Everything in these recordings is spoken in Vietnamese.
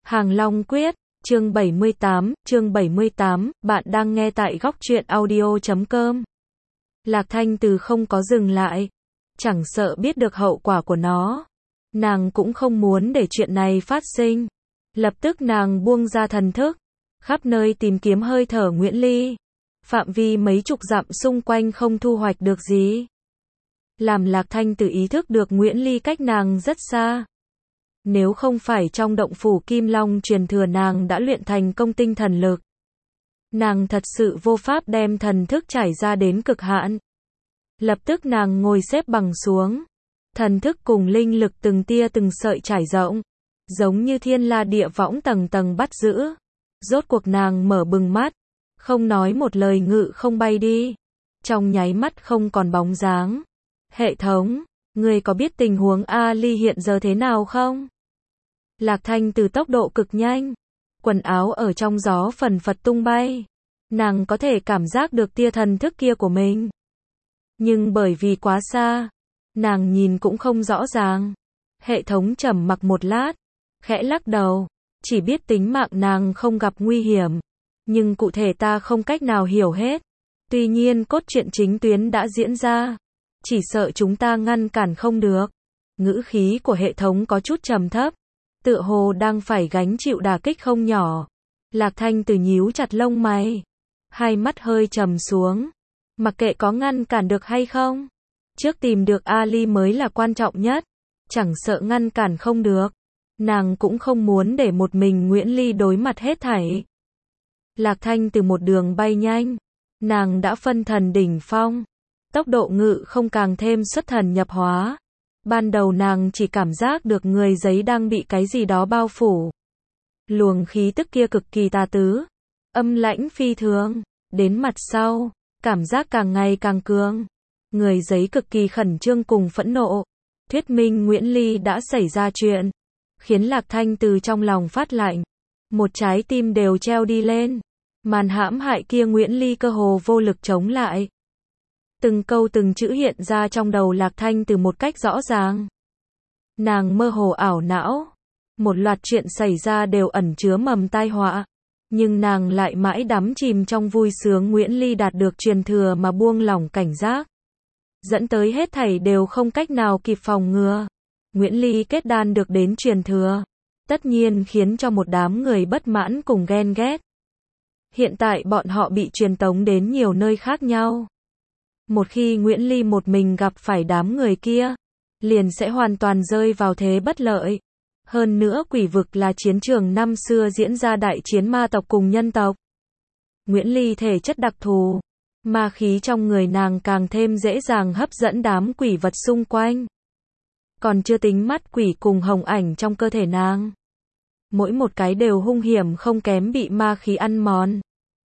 Hàng Long Quyết, chương 78, bạn đang nghe tại góc truyện audio.com. Lạc Thanh Từ không có dừng lại, chẳng sợ biết được hậu quả của nó. Nàng cũng không muốn để chuyện này phát sinh. Lập tức nàng buông ra thần thức, khắp nơi tìm kiếm hơi thở Nguyễn Ly. Phạm vi mấy chục dặm xung quanh không thu hoạch được gì. Làm Lạc Thanh Từ ý thức được Nguyễn Ly cách nàng rất xa. Nếu không phải trong động phủ Kim Long truyền thừa nàng đã luyện thành công tinh thần lực. Nàng thật sự vô pháp đem thần thức trải ra đến cực hạn. Lập tức nàng ngồi xếp bằng xuống. Thần thức cùng linh lực từng tia từng sợi trải rộng. Giống như thiên la địa võng tầng tầng bắt giữ. Rốt cuộc nàng mở bừng mắt. Không nói một lời ngự không bay đi. Trong nháy mắt không còn bóng dáng. Hệ thống, ngươi có biết tình huống Ali hiện giờ thế nào không? Lạc Thanh Từ tốc độ cực nhanh. Quần áo ở trong gió phần phật tung bay. Nàng có thể cảm giác được tia thần thức kia của mình. Nhưng bởi vì quá xa, nàng nhìn cũng không rõ ràng. Hệ thống trầm mặc một lát, khẽ lắc đầu. Chỉ biết tính mạng nàng không gặp nguy hiểm. Nhưng cụ thể ta không cách nào hiểu hết. Tuy nhiên cốt truyện chính tuyến đã diễn ra. Chỉ sợ chúng ta ngăn cản không được. Ngữ khí của hệ thống có chút trầm thấp. Tựa hồ đang phải gánh chịu đả kích không nhỏ. Lạc Thanh Từ nhíu chặt lông mày. Hai mắt hơi trầm xuống. Mặc kệ có ngăn cản được hay không. Trước tìm được Ali mới là quan trọng nhất. Chẳng sợ ngăn cản không được. Nàng cũng không muốn để một mình Nguyễn Ly đối mặt hết thảy. Lạc Thanh Từ một đường bay nhanh. Nàng đã phân thần đỉnh phong. Tốc độ ngự không càng thêm xuất thần nhập hóa. Ban đầu nàng chỉ cảm giác được người giấy đang bị cái gì đó bao phủ. Luồng khí tức kia cực kỳ tà tứ. Âm lãnh phi thường. Đến mặt sau, cảm giác càng ngày càng cường. Người giấy cực kỳ khẩn trương cùng phẫn nộ. Thuyết minh Nguyễn Ly đã xảy ra chuyện. Khiến Lạc Thanh Từ trong lòng phát lạnh. Một trái tim đều treo đi lên. Màn hãm hại kia Nguyễn Ly cơ hồ vô lực chống lại. Từng câu từng chữ hiện ra trong đầu Lạc Thanh Từ một cách rõ ràng. Nàng mơ hồ ảo não. Một loạt chuyện xảy ra đều ẩn chứa mầm tai họa. Nhưng nàng lại mãi đắm chìm trong vui sướng Nguyễn Ly đạt được truyền thừa mà buông lỏng cảnh giác. Dẫn tới hết thảy đều không cách nào kịp phòng ngừa. Nguyễn Ly kết đan được đến truyền thừa. Tất nhiên khiến cho một đám người bất mãn cùng ghen ghét. Hiện tại bọn họ bị truyền tống đến nhiều nơi khác nhau. Một khi Nguyễn Ly một mình gặp phải đám người kia, liền sẽ hoàn toàn rơi vào thế bất lợi. Hơn nữa quỷ vực là chiến trường năm xưa diễn ra đại chiến ma tộc cùng nhân tộc. Nguyễn Ly thể chất đặc thù, ma khí trong người nàng càng thêm dễ dàng hấp dẫn đám quỷ vật xung quanh. Còn chưa tính mắt quỷ cùng hồng ảnh trong cơ thể nàng. Mỗi một cái đều hung hiểm không kém bị ma khí ăn mòn.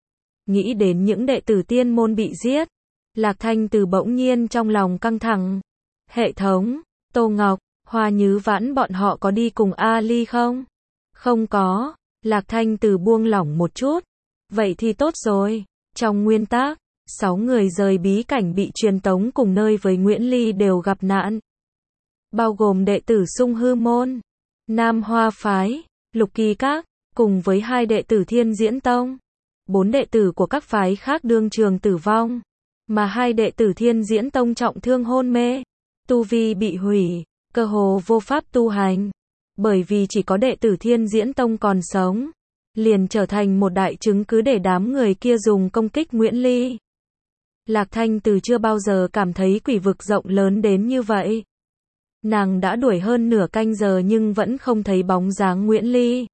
Nghĩ đến những đệ tử tiên môn bị giết. Lạc Thanh Từ bỗng nhiên trong lòng căng thẳng. Hệ thống, Tô Ngọc, Hoa Nhứ Vãn bọn họ có đi cùng Ali không? Không có. Lạc Thanh Từ buông lỏng một chút. Vậy thì tốt rồi. Trong nguyên tắc, 6 người rời bí cảnh bị truyền tống cùng nơi với Nguyễn Ly đều gặp nạn. Bao gồm đệ tử Sung Hư Môn, Nam Hoa Phái, Lục Kỳ Các, cùng với 2 đệ tử Thiên Diễn Tông. 4 đệ tử của các phái khác đương trường tử vong. Mà 2 đệ tử Thiên Diễn Tông trọng thương hôn mê. Tu vi bị hủy, cơ hồ vô pháp tu hành. Bởi vì chỉ có đệ tử Thiên Diễn Tông còn sống. Liền trở thành một đại chứng cứ để đám người kia dùng công kích Nguyễn Ly. Lạc Thanh Từ chưa bao giờ cảm thấy quỷ vực rộng lớn đến như vậy. Nàng đã đuổi hơn nửa canh giờ nhưng vẫn không thấy bóng dáng Nguyễn Ly.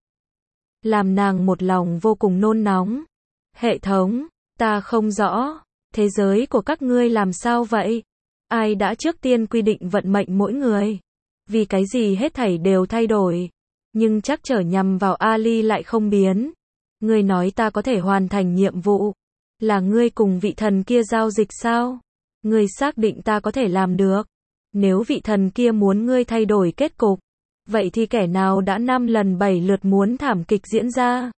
Làm nàng một lòng vô cùng nôn nóng. Hệ thống, ta không rõ. Thế giới của các ngươi làm sao vậy? Ai đã trước tiên quy định vận mệnh mỗi người? Vì cái gì hết thảy đều thay đổi? Nhưng chắc trở nhằm vào Ali lại không biến. Ngươi nói ta có thể hoàn thành nhiệm vụ. Là ngươi cùng vị thần kia giao dịch sao? Ngươi xác định ta có thể làm được. Nếu vị thần kia muốn ngươi thay đổi kết cục. Vậy thì kẻ nào đã 5 lần 7 lượt muốn thảm kịch diễn ra?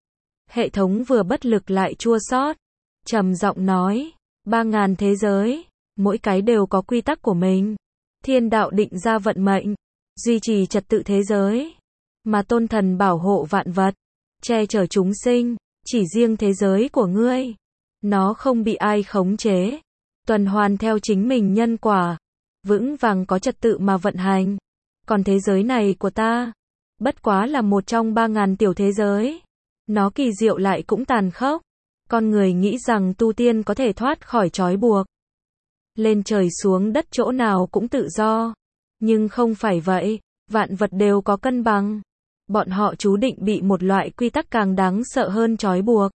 Hệ thống vừa bất lực lại chua xót. Trầm giọng nói, 3.000 thế giới, mỗi cái đều có quy tắc của mình. Thiên đạo định ra vận mệnh, duy trì trật tự thế giới. mà tôn thần bảo hộ vạn vật, che chở chúng sinh, chỉ riêng thế giới của ngươi, nó không bị ai khống chế, tuần hoàn theo chính mình nhân quả, vững vàng có trật tự mà vận hành. Còn thế giới này của ta, bất quá là một trong 3.000 tiểu thế giới. Nó kỳ diệu lại cũng tàn khốc. Con người nghĩ rằng tu tiên có thể thoát khỏi trói buộc. Lên trời xuống đất chỗ nào cũng tự do. Nhưng không phải vậy, vạn vật đều có cân bằng. Bọn họ chú định bị một loại quy tắc càng đáng sợ hơn trói buộc.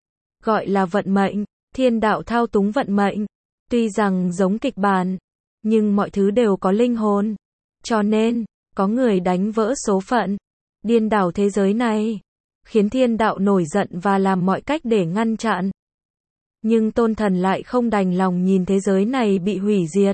Gọi là vận mệnh, thiên đạo thao túng vận mệnh. Tuy rằng giống kịch bản, nhưng mọi thứ đều có linh hồn. Cho nên, có người đánh vỡ số phận, điên đảo thế giới này, khiến thiên đạo nổi giận và làm mọi cách để ngăn chặn. Nhưng tôn thần lại không đành lòng nhìn thế giới này bị hủy diệt.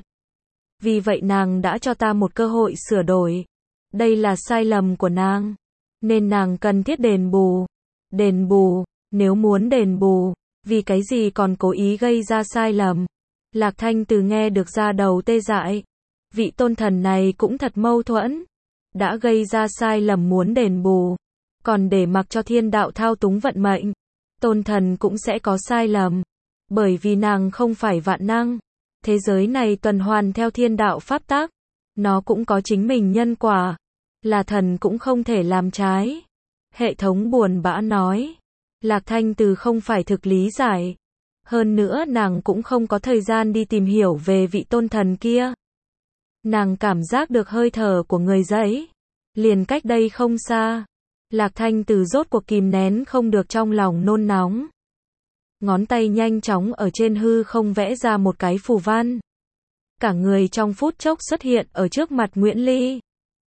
Vì vậy nàng đã cho ta một cơ hội sửa đổi. Đây là sai lầm của nàng, nên nàng cần thiết đền bù. Đền bù, nếu muốn đền bù, vì cái gì còn cố ý gây ra sai lầm. Lạc Thanh Từ nghe được da đầu tê dại. Vị tôn thần này cũng thật mâu thuẫn. Đã gây ra sai lầm muốn đền bù, còn để mặc cho thiên đạo thao túng vận mệnh. Tôn thần cũng sẽ có sai lầm. Bởi vì nàng không phải vạn năng. Thế giới này tuần hoàn theo thiên đạo pháp tắc. Nó cũng có chính mình nhân quả. Là thần cũng không thể làm trái. Hệ thống buồn bã nói. Lạc Thanh Từ không phải thực lý giải. Hơn nữa nàng cũng không có thời gian đi tìm hiểu về vị tôn thần kia. Nàng cảm giác được hơi thở của người dẫy. Liền cách đây không xa. Lạc Thanh Từ rốt cuộc kìm nén không được trong lòng nôn nóng. Ngón tay nhanh chóng ở trên hư không vẽ ra một cái phù văn. Cả người trong phút chốc xuất hiện ở trước mặt Nguyễn Ly.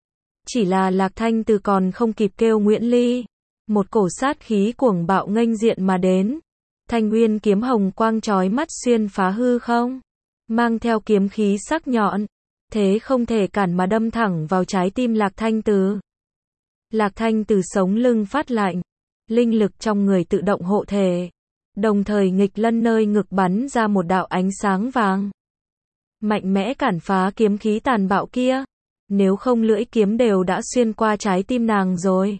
Chỉ là Lạc Thanh Từ còn không kịp kêu Nguyễn Ly. Một cổ sát khí cuồng bạo nghênh diện mà đến. Thanh nguyên kiếm hồng quang chói mắt xuyên phá hư không. Mang theo kiếm khí sắc nhọn. Thế không thể cản mà đâm thẳng vào trái tim Lạc Thanh Từ. Lạc Thanh Từ sống lưng phát lạnh. Linh lực trong người tự động hộ thể. Đồng thời nghịch lân nơi ngực bắn ra một đạo ánh sáng vàng. Mạnh mẽ cản phá kiếm khí tàn bạo kia. Nếu không lưỡi kiếm đều đã xuyên qua trái tim nàng rồi.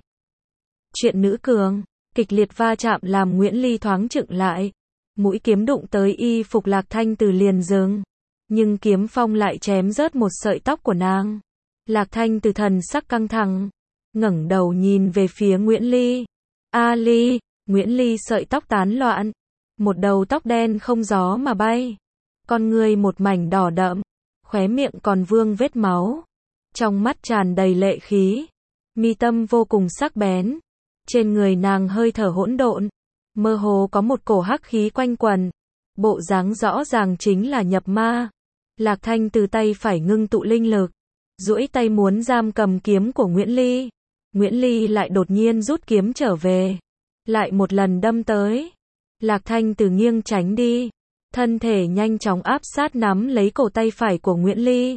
Chuyện nữ cường, kịch liệt va chạm làm Nguyễn Ly thoáng chững lại. Mũi kiếm đụng tới y phục Lạc Thanh Từ liền dừng. Nhưng kiếm phong lại chém rớt một sợi tóc của nàng. Lạc Thanh Từ thần sắc căng thẳng. Ngẩng đầu nhìn về phía Nguyễn Ly. A Ly, Nguyễn Ly sợi tóc tán loạn. Một đầu tóc đen không gió mà bay. Con người một mảnh đỏ đậm. Khóe miệng còn vương vết máu. Trong mắt tràn đầy lệ khí. Mi tâm vô cùng sắc bén. Trên người nàng hơi thở hỗn độn. Mơ hồ có một cổ hắc khí quanh quần. Bộ dáng rõ ràng chính là nhập ma. Lạc Thanh Từ tay phải ngưng tụ linh lực. Duỗi tay muốn giam cầm kiếm của Nguyễn Ly. Nguyễn Ly lại đột nhiên rút kiếm trở về. Lại một lần đâm tới. Lạc Thanh Từ nghiêng tránh đi. Thân thể nhanh chóng áp sát nắm lấy cổ tay phải của Nguyễn Ly.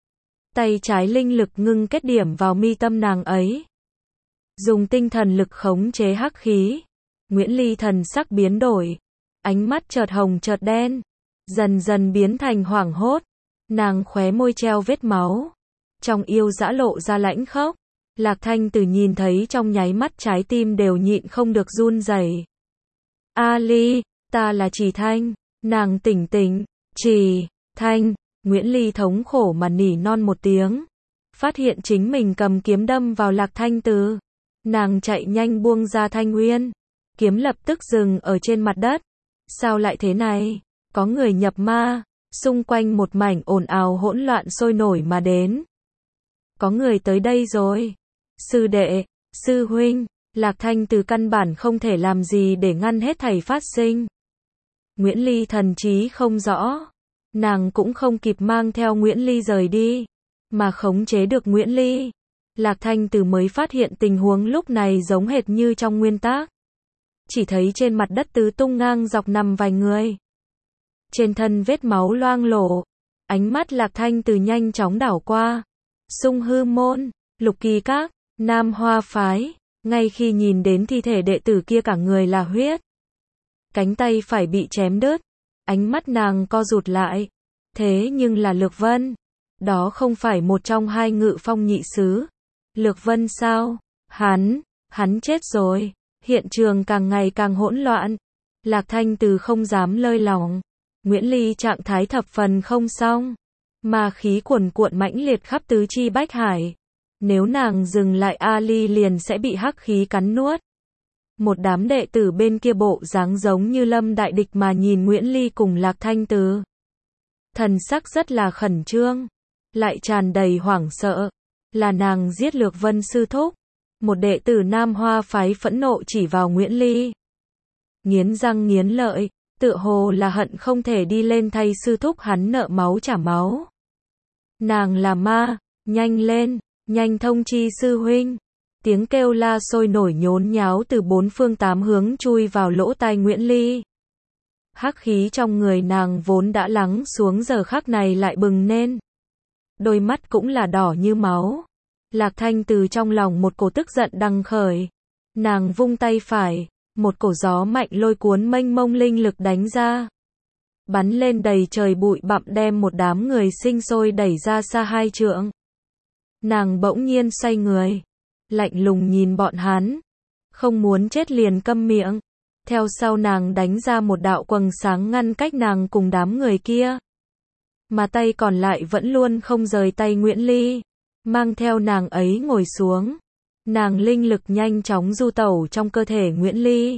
Tay trái linh lực ngưng kết điểm vào mi tâm nàng ấy. Dùng tinh thần lực khống chế hắc khí. Nguyễn Ly thần sắc biến đổi. Ánh mắt chợt hồng chợt đen. Dần dần biến thành hoảng hốt. Nàng khóe môi treo vết máu. Trong yêu dã lộ ra lãnh khốc. Lạc Thanh Từ nhìn thấy trong nháy mắt trái tim đều nhịn không được run rẩy. A Ly, ta là Trì Thanh. Nàng tỉnh tỉnh. Trì Thanh. Nguyễn Ly thống khổ mà nỉ non một tiếng. Phát hiện chính mình cầm kiếm đâm vào Lạc Thanh Từ. Nàng chạy nhanh buông ra thanh nguyên. Kiếm lập tức dừng ở trên mặt đất. Sao lại thế này? Có người nhập ma. Xung quanh một mảnh ồn ào hỗn loạn sôi nổi mà đến. Có người tới đây rồi. Sư đệ, sư huynh. Lạc Thanh Từ căn bản không thể làm gì để ngăn hết thảy phát sinh. Nguyễn Ly thần trí không rõ. Nàng cũng không kịp mang theo Nguyễn Ly rời đi. Mà khống chế được Nguyễn Ly. Lạc Thanh Từ mới phát hiện tình huống lúc này giống hệt như trong nguyên tác. Chỉ thấy trên mặt đất tứ tung ngang dọc nằm vài người. Trên thân vết máu loang lổ. Ánh mắt Lạc Thanh Từ nhanh chóng đảo qua. Sung Hư Môn, Lục Kỳ Các, Nam Hoa Phái. Ngay khi nhìn đến thi thể đệ tử kia cả người là huyết. Cánh tay phải bị chém đứt. Ánh mắt nàng co rụt lại. Thế nhưng là Lược Vân. Đó không phải một trong hai Ngự Phong nhị sứ. Lược Vân sao? Hắn chết rồi. Hiện trường càng ngày càng hỗn loạn. Lạc Thanh Từ không dám lơi lỏng. Nguyễn Ly trạng thái thập phần không xong. Ma khí cuồn cuộn mãnh liệt khắp tứ chi bách hải. Nếu nàng dừng lại Ali liền sẽ bị hắc khí cắn nuốt. Một đám đệ tử bên kia bộ dáng giống như lâm đại địch mà nhìn Nguyễn Ly cùng Lạc Thanh Từ. Thần sắc rất là khẩn trương, lại tràn đầy hoảng sợ. Là nàng giết Lược Vân sư thúc. Một đệ tử Nam Hoa phái phẫn nộ chỉ vào Nguyễn Ly. Nghiến răng nghiến lợi, tựa hồ là hận không thể đi lên thay sư thúc hắn nợ máu trả máu. Nàng là ma, nhanh lên, nhanh thông chi sư huynh. Tiếng kêu la sôi nổi nhốn nháo từ bốn phương tám hướng chui vào lỗ tai Nguyễn Ly. Hắc khí trong người nàng vốn đã lắng xuống giờ khắc này lại bừng lên. Đôi mắt cũng là đỏ như máu. Lạc Thanh Từ trong lòng một cổ tức giận đằng khởi. Nàng vung tay phải, một cổ gió mạnh lôi cuốn mênh mông linh lực đánh ra. Bắn lên đầy trời bụi bặm đem một đám người sinh sôi đẩy ra xa 2 trượng. Nàng bỗng nhiên xoay người, lạnh lùng nhìn bọn hắn. Không muốn chết liền câm miệng. Theo sau nàng đánh ra một đạo quầng sáng ngăn cách nàng cùng đám người kia. Mà tay còn lại vẫn luôn không rời tay Nguyễn Ly. Mang theo nàng ấy ngồi xuống. Nàng linh lực nhanh chóng du tẩu trong cơ thể Nguyễn Ly.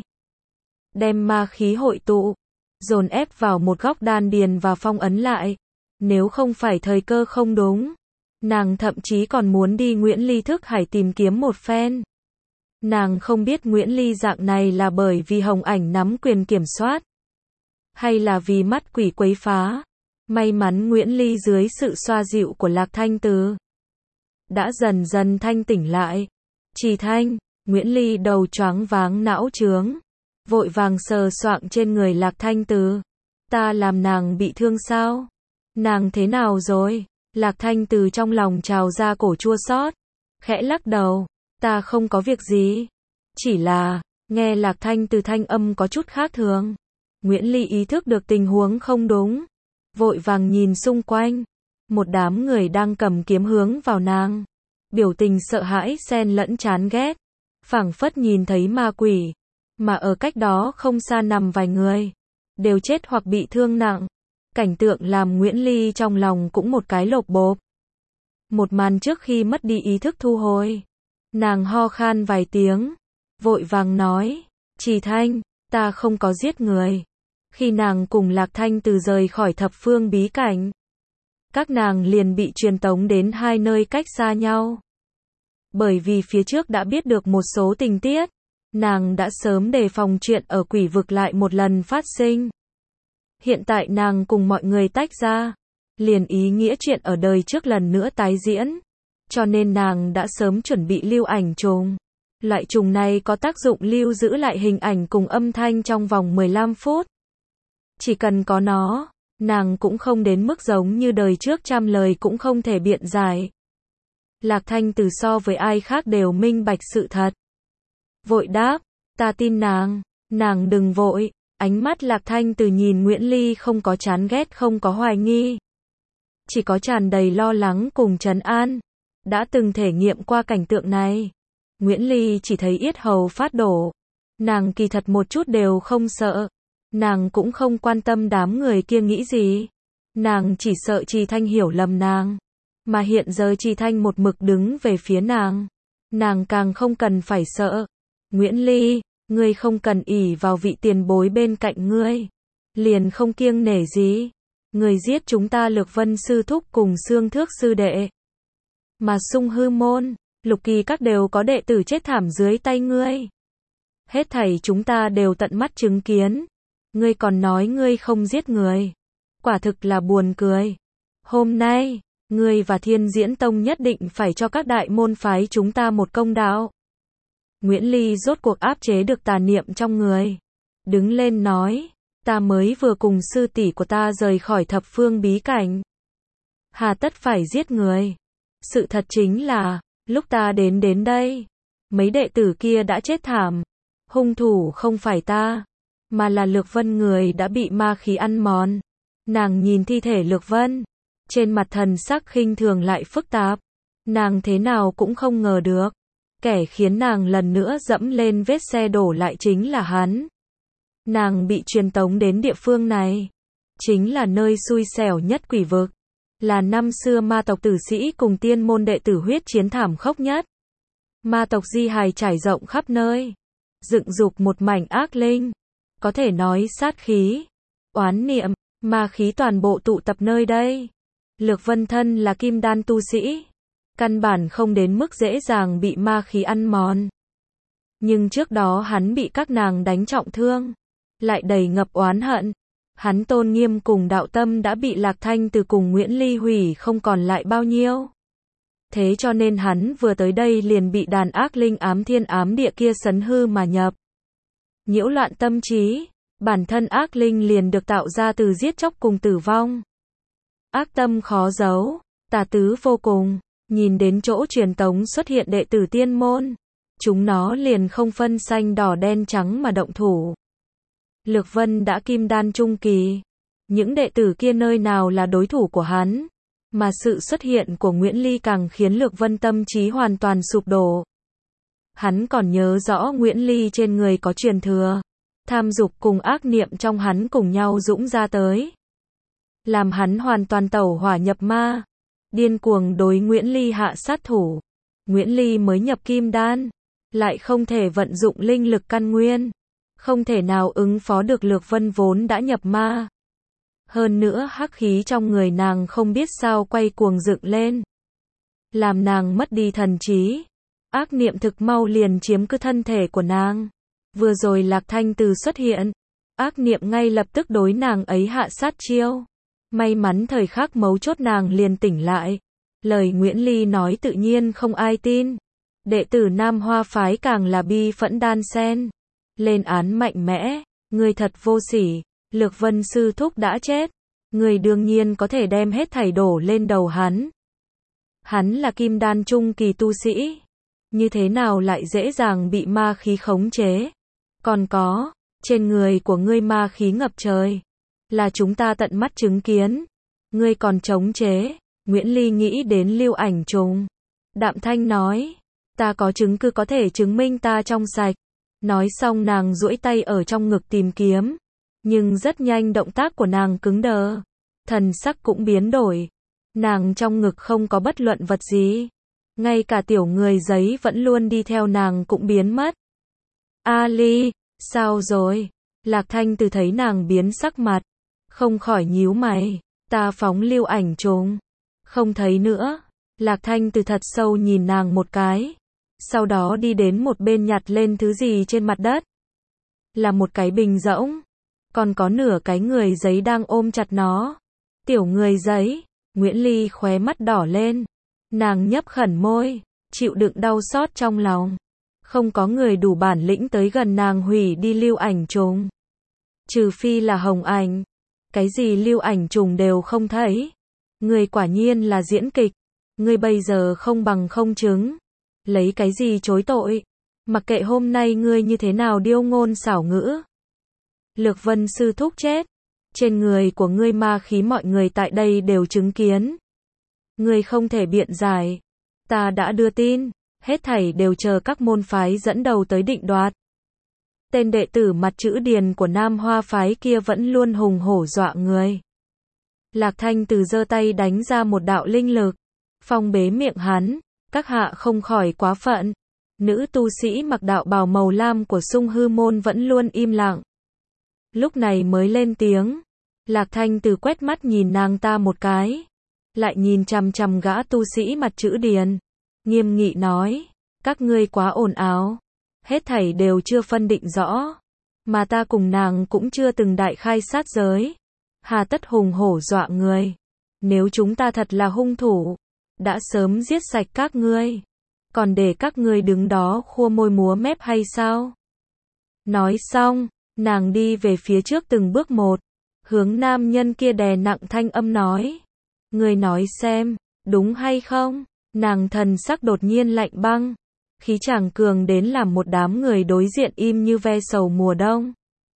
Đem ma khí hội tụ, dồn ép vào một góc đan điền và phong ấn lại. Nếu không phải thời cơ không đúng, nàng thậm chí còn muốn đi Nguyễn Ly thức hải tìm kiếm một phen. Nàng không biết Nguyễn Ly dạng này là bởi vì Hồng Ảnh nắm quyền kiểm soát, hay là vì mắt quỷ quấy phá. May mắn Nguyễn Ly dưới sự xoa dịu của Lạc Thanh Từ đã dần dần thanh tỉnh lại. Trì Thanh, Nguyễn Ly đầu choáng váng não trướng, vội vàng sờ soạng trên người Lạc Thanh Từ. Ta làm nàng bị thương sao? Nàng thế nào rồi? Lạc Thanh Từ trong lòng trào ra cổ chua xót, khẽ lắc đầu. Ta không có việc gì. Chỉ là, nghe Lạc Thanh Từ thanh âm có chút khác thường. Nguyễn Ly ý thức được tình huống không đúng, vội vàng nhìn xung quanh. Một đám người đang cầm kiếm hướng vào nàng. Biểu tình sợ hãi xen lẫn chán ghét, phảng phất nhìn thấy ma quỷ. Mà ở cách đó không xa nằm vài người, đều chết hoặc bị thương nặng. Cảnh tượng làm Nguyễn Ly trong lòng cũng một cái lộp bộp. Một màn trước khi mất đi ý thức thu hồi. Nàng ho khan vài tiếng, vội vàng nói, Trì Thanh, ta không có giết người. Khi nàng cùng Lạc Thanh Từ rời khỏi thập phương bí cảnh, các nàng liền bị truyền tống đến 2 nơi cách xa nhau. Bởi vì phía trước đã biết được một số tình tiết, nàng đã sớm đề phòng chuyện ở quỷ vực lại một lần phát sinh. Hiện tại nàng cùng mọi người tách ra, liền ý nghĩa chuyện ở đời trước lần nữa tái diễn. Cho nên nàng đã sớm chuẩn bị lưu ảnh trùng. Loại trùng này có tác dụng lưu giữ lại hình ảnh cùng âm thanh trong vòng 15 phút. Chỉ cần có nó, nàng cũng không đến mức giống như đời trước trăm lời cũng không thể biện giải. Lạc Thanh Từ so với ai khác đều minh bạch sự thật. Vội đáp, ta tin nàng. Nàng đừng vội. Ánh mắt Lạc Thanh Từ nhìn Nguyễn Ly không có chán ghét, không có hoài nghi, chỉ có tràn đầy lo lắng cùng trấn an. Đã từng thể nghiệm qua cảnh tượng này, Nguyễn Ly chỉ thấy yết hầu phát đổ. Nàng kỳ thật một chút đều không sợ. Nàng cũng không quan tâm đám người kia nghĩ gì. Nàng chỉ sợ Trì Thanh hiểu lầm nàng. Mà hiện giờ Trì Thanh một mực đứng về phía nàng. Nàng càng không cần phải sợ. Nguyễn Ly, ngươi không cần ỷ vào vị tiền bối bên cạnh ngươi. Liền không kiêng nể gì. Ngươi giết chúng ta Lược Vân sư thúc cùng Xương Thước sư đệ. Mà Sung Hư môn, Lục Kỳ các đều có đệ tử chết thảm dưới tay ngươi. Hết thảy chúng ta đều tận mắt chứng kiến. Ngươi còn nói ngươi không giết người. Quả thực là buồn cười. Hôm nay, ngươi và Thiên Diễn Tông nhất định phải cho các đại môn phái chúng ta một công đạo. Nguyễn Ly rốt cuộc áp chế được tà niệm trong người. Đứng lên nói, ta mới vừa cùng sư tỷ của ta rời khỏi thập phương bí cảnh. Hà tất phải giết người. Sự thật chính là, lúc ta đến đây, mấy đệ tử kia đã chết thảm. Hung thủ không phải ta, mà là Lược Vân, người đã bị ma khí ăn mòn. Nàng nhìn thi thể Lược Vân, trên mặt thần sắc khinh thường lại phức tạp. Nàng thế nào cũng không ngờ được, Kẻ khiến nàng lần nữa dẫm lên vết xe đổ lại chính là hắn. Nàng bị truyền tống đến địa phương này, chính là nơi xui xẻo nhất quỷ vực, là năm xưa ma tộc tử sĩ cùng tiên môn đệ tử huyết chiến thảm khốc nhất. Ma tộc di hài trải rộng khắp nơi, dựng dục một mảnh ác linh, có thể nói sát khí, oán niệm, ma khí toàn bộ tụ tập nơi đây. Lược Vân thân là kim đan tu sĩ, căn bản không đến mức dễ dàng bị ma khí ăn mòn. Nhưng trước đó hắn bị các nàng đánh trọng thương, lại đầy ngập oán hận. Hắn tôn nghiêm cùng đạo tâm đã bị Lạc Thanh Từ cùng Nguyễn Ly hủy không còn lại bao nhiêu. Thế cho nên hắn vừa tới đây liền bị đàn ác linh ám thiên ám địa kia sấn hư mà nhập. Nhiễu loạn tâm trí, bản thân ác linh liền được tạo ra từ giết chóc cùng tử vong. Ác tâm khó giấu, tà tứ vô cùng, nhìn đến chỗ truyền tống xuất hiện đệ tử tiên môn, chúng nó liền không phân xanh đỏ đen trắng mà động thủ. Lược Vân đã kim đan trung kỳ, những đệ tử kia nơi nào là đối thủ của hắn, mà sự xuất hiện của Nguyễn Ly càng khiến Lược Vân tâm trí hoàn toàn sụp đổ. Hắn còn nhớ rõ Nguyễn Ly trên người có truyền thừa, tham dục cùng ác niệm trong hắn cùng nhau dũng ra tới, làm hắn hoàn toàn tẩu hỏa nhập ma, điên cuồng đối Nguyễn Ly hạ sát thủ. Nguyễn Ly mới nhập kim đan, lại không thể vận dụng linh lực căn nguyên, không thể nào ứng phó được Lược Vân vốn đã nhập ma. Hơn nữa hắc khí trong người nàng không biết sao quay cuồng dựng lên, làm nàng mất đi thần trí. Ác niệm thực mau liền chiếm cứ thân thể của nàng. Vừa rồi Lạc Thanh Từ xuất hiện, ác niệm ngay lập tức đối nàng ấy hạ sát chiêu. May mắn thời khắc mấu chốt nàng liền tỉnh lại. Lời Nguyễn Ly nói tự nhiên không ai tin. Đệ tử Nam Hoa phái càng là bi phẫn đan sen, lên án mạnh mẽ, ngươi thật vô sỉ, Lược Vân sư thúc đã chết, ngươi đương nhiên có thể đem hết thảy đổ lên đầu hắn. Hắn là kim đan trung kỳ tu sĩ, như thế nào lại dễ dàng bị ma khí khống chế? Còn có, trên người của ngươi ma khí ngập trời, là chúng ta tận mắt chứng kiến, ngươi còn chống chế. Nguyễn Ly nghĩ đến Lưu Ảnh Trùng, đạm thanh nói, ta có chứng cứ có thể chứng minh ta trong sạch. Nói xong nàng duỗi tay ở trong ngực tìm kiếm, nhưng rất nhanh động tác của nàng cứng đờ, thần sắc cũng biến đổi. Nàng trong ngực không có bất luận vật gì, ngay cả tiểu người giấy vẫn luôn đi theo nàng cũng biến mất. A Ly, sao rồi? Lạc Thanh Từ thấy nàng biến sắc mặt, không khỏi nhíu mày, ta phóng Lưu Ảnh Trùng, không thấy nữa. Lạc Thanh Từ thật sâu nhìn nàng một cái, sau đó đi đến một bên nhặt lên thứ gì trên mặt đất. Là một cái bình rỗng, còn có nửa cái người giấy đang ôm chặt nó. Tiểu người giấy, Nguyễn Ly khóe mắt đỏ lên, nàng nhấp khẩn môi, chịu đựng đau xót trong lòng. Không có người đủ bản lĩnh tới gần nàng hủy đi Lưu Ảnh Trùng. Trừ phi là Hồng Ảnh, cái gì Lưu Ảnh Trùng đều không thấy. Người quả nhiên là diễn kịch, người bây giờ không bằng không chứng. Lấy cái gì chối tội? Mặc kệ hôm nay ngươi như thế nào điêu ngôn xảo ngữ. Lược Vân sư thúc chết, trên người của ngươi ma khí mọi người tại đây đều chứng kiến. Ngươi không thể biện giải. Ta đã đưa tin, hết thảy đều chờ các môn phái dẫn đầu tới định đoạt. Tên đệ tử mặt chữ điền của Nam Hoa phái kia vẫn luôn hùng hổ dọa người. Lạc Thanh Từ giơ tay đánh ra một đạo linh lực, phong bế miệng hắn. Các hạ không khỏi quá phận. Nữ tu sĩ mặc đạo bào màu lam của Sung Hư môn vẫn luôn im lặng, lúc này mới lên tiếng. Lạc Thanh Từ quét mắt nhìn nàng ta một cái, lại nhìn chằm chằm gã tu sĩ mặt chữ điền, nghiêm nghị nói, các ngươi quá ồn ào, hết thảy đều chưa phân định rõ, mà ta cùng nàng cũng chưa từng đại khai sát giới, hà tất hùng hổ dọa người. Nếu chúng ta thật là hung thủ, đã sớm giết sạch các ngươi, còn để các ngươi đứng đó khua môi múa mép hay sao? Nói xong, nàng đi về phía trước từng bước một, hướng nam nhân kia đè nặng thanh âm nói, ngươi nói xem, đúng hay không? Nàng thần sắc đột nhiên lạnh băng, khí chàng cường đến làm một đám người đối diện im như ve sầu mùa đông.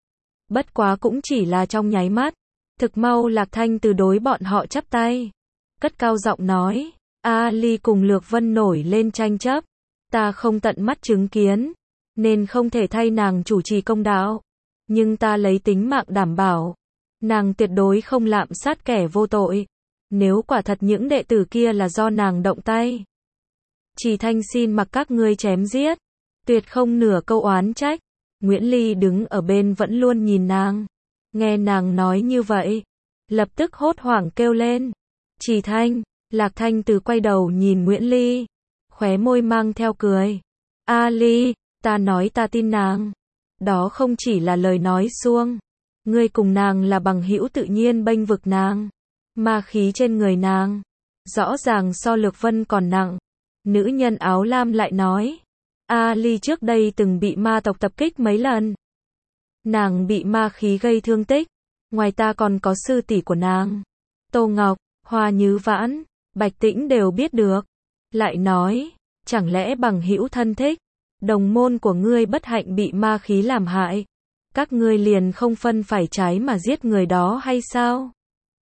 Bất quá cũng chỉ là trong nháy mắt, thực mau Lạc Thanh Từ đối bọn họ chắp tay, cất cao giọng nói, A Ly cùng Lược Vân nổi lên tranh chấp, Ta không tận mắt chứng kiến, nên không thể thay nàng chủ trì công đạo. Nhưng ta lấy tính mạng đảm bảo, nàng tuyệt đối không lạm sát kẻ vô tội. Nếu quả thật những đệ tử kia là do nàng động tay, Trì Thanh xin mặc các ngươi chém giết, tuyệt không nửa câu oán trách. Nguyễn Ly đứng ở bên vẫn luôn nhìn nàng, nghe nàng nói như vậy, lập tức hốt hoảng kêu lên. Trì Thanh, Lạc Thanh Từ quay đầu nhìn Nguyễn Ly, khóe môi mang theo cười. A Ly, ta nói ta tin nàng. Đó không chỉ là lời nói suông. Ngươi cùng nàng là bằng hữu tự nhiên bênh vực nàng. Ma khí trên người nàng, rõ ràng so Lược Vân còn nặng. Nữ nhân áo lam lại nói. A Ly trước đây từng bị ma tộc tập kích mấy lần. Nàng bị ma khí gây thương tích. Ngoài ta còn có sư tỷ của nàng, Tô Ngọc, Hoa Như Vãn, Bạch Tĩnh đều biết được. Lại nói, chẳng lẽ bằng hữu thân thích, đồng môn của ngươi bất hạnh bị ma khí làm hại, các ngươi liền không phân phải trái mà giết người đó hay sao?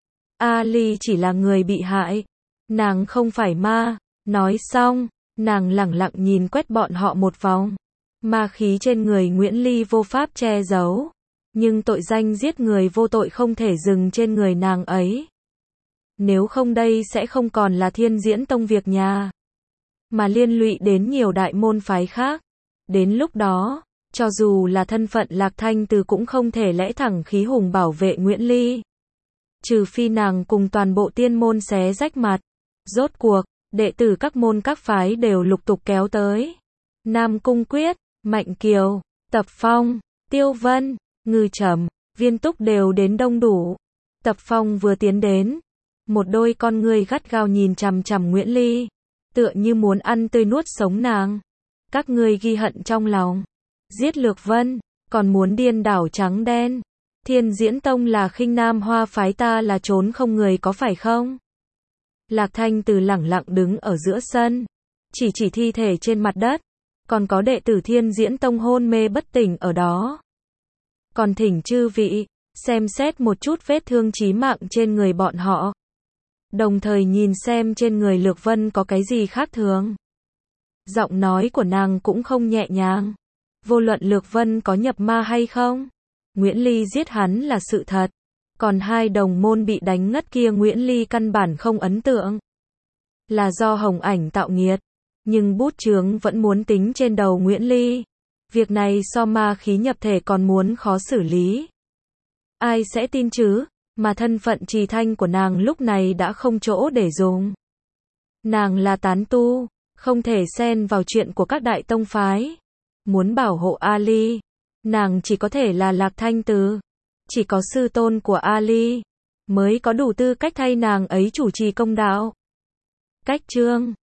A Ly chỉ là người bị hại, nàng không phải ma. Nói xong, nàng lẳng lặng nhìn quét bọn họ một vòng. Ma khí trên người Nguyễn Ly vô pháp che giấu, nhưng tội danh giết người vô tội không thể dừng trên người nàng ấy. Nếu không đây sẽ không còn là Thiên Diễn Tông việc nhà, mà liên lụy đến nhiều đại môn phái khác. Đến lúc đó, cho dù là thân phận Lạc Thanh Từ cũng không thể lẽ thẳng khí hùng bảo vệ Nguyễn Ly. Trừ phi nàng cùng toàn bộ tiên môn xé rách mặt. Rốt cuộc, đệ tử các môn các phái đều lục tục kéo tới. Nam Cung Quyết, Mạnh Kiều, Tập Phong, Tiêu Vân, Ngư Trầm, Viên Túc đều đến đông đủ. Tập Phong vừa tiến đến, một đôi con ngươi gắt gao nhìn chằm chằm Nguyễn Ly, tựa như muốn ăn tươi nuốt sống nàng. Các ngươi ghi hận trong lòng, giết Lược Vân, còn muốn điên đảo trắng đen. Thiên Diễn Tông là khinh nam hoa phái, ta là trốn không người có phải không? Lạc Thanh Từ lẳng lặng đứng ở giữa sân, chỉ thi thể trên mặt đất, còn có đệ tử Thiên Diễn Tông hôn mê bất tỉnh ở đó. Còn thỉnh chư vị xem xét một chút vết thương chí mạng trên người bọn họ, đồng thời nhìn xem trên người Lược Vân có cái gì khác thường. Giọng nói của nàng cũng không nhẹ nhàng. Vô luận Lược Vân có nhập ma hay không, Nguyễn Ly giết hắn là sự thật. Còn hai đồng môn bị đánh ngất kia Nguyễn Ly căn bản không ấn tượng. Là do Hồng Ảnh tạo nghiệt. Nhưng bút chướng vẫn muốn tính trên đầu Nguyễn Ly. Việc này so ma khí nhập thể còn muốn khó xử lý. Ai sẽ tin chứ, mà thân phận Trì Thanh của nàng lúc này đã không chỗ để dùng. Nàng là tán tu, không thể xen vào chuyện của các đại tông phái. Muốn bảo hộ A Ly, nàng chỉ có thể là Lạc Thanh Từ. Chỉ có sư tôn của A Ly mới có đủ tư cách thay nàng ấy chủ trì công đạo. Cách chương